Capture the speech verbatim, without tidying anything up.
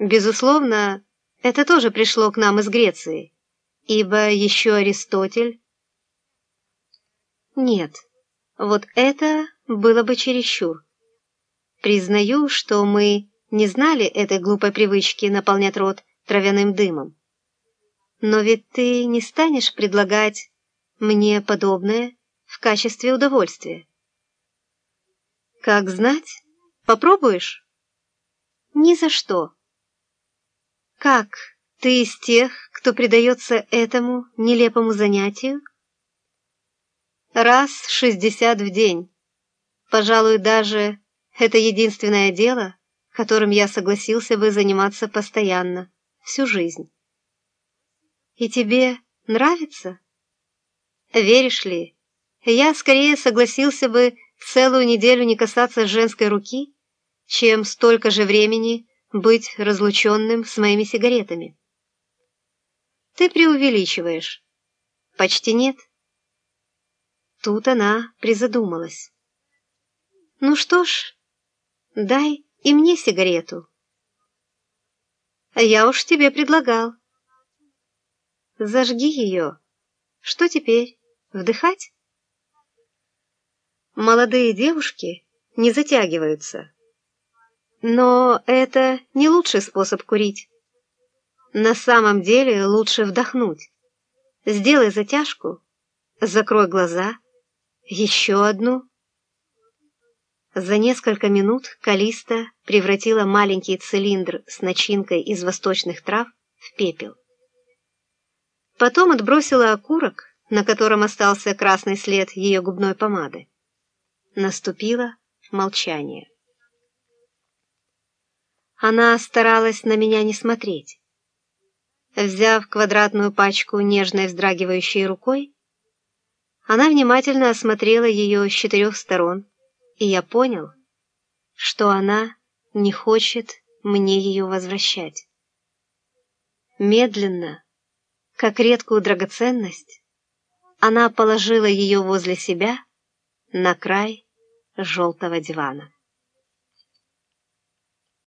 Безусловно, это тоже пришло к нам из Греции, ибо еще Аристотель... Нет, вот это было бы чересчур. Признаю, что мы не знали этой глупой привычки наполнять рот травяным дымом. Но ведь ты не станешь предлагать мне подобное в качестве удовольствия. Как знать, попробуешь? Ни за что. Как, ты из тех, кто предается этому нелепому занятию? Раз шестьдесят в день. Пожалуй, даже это единственное дело, которым я согласился бы заниматься постоянно, всю жизнь. И тебе нравится? Веришь ли, я скорее согласился бы целую неделю не касаться женской руки, чем столько же времени быть разлученным с моими сигаретами. Ты преувеличиваешь. Почти нет. Тут она призадумалась. Ну что ж, дай и мне сигарету. Я уж тебе предлагал. Зажги ее. Что теперь, вдыхать? Молодые девушки не затягиваются. Но это не лучший способ курить. На самом деле лучше вдохнуть. Сделай затяжку, закрой глаза, еще одну. За несколько минут Калиста превратила маленький цилиндр с начинкой из восточных трав в пепел. Потом отбросила окурок, на котором остался красный след ее губной помады. Наступило молчание. Она старалась на меня не смотреть. Взяв квадратную пачку нежной вздрагивающей рукой, она внимательно осмотрела ее с четырех сторон, и я понял, что она не хочет мне ее возвращать. Медленно, как редкую драгоценность, она положила ее возле себя на край желтого дивана.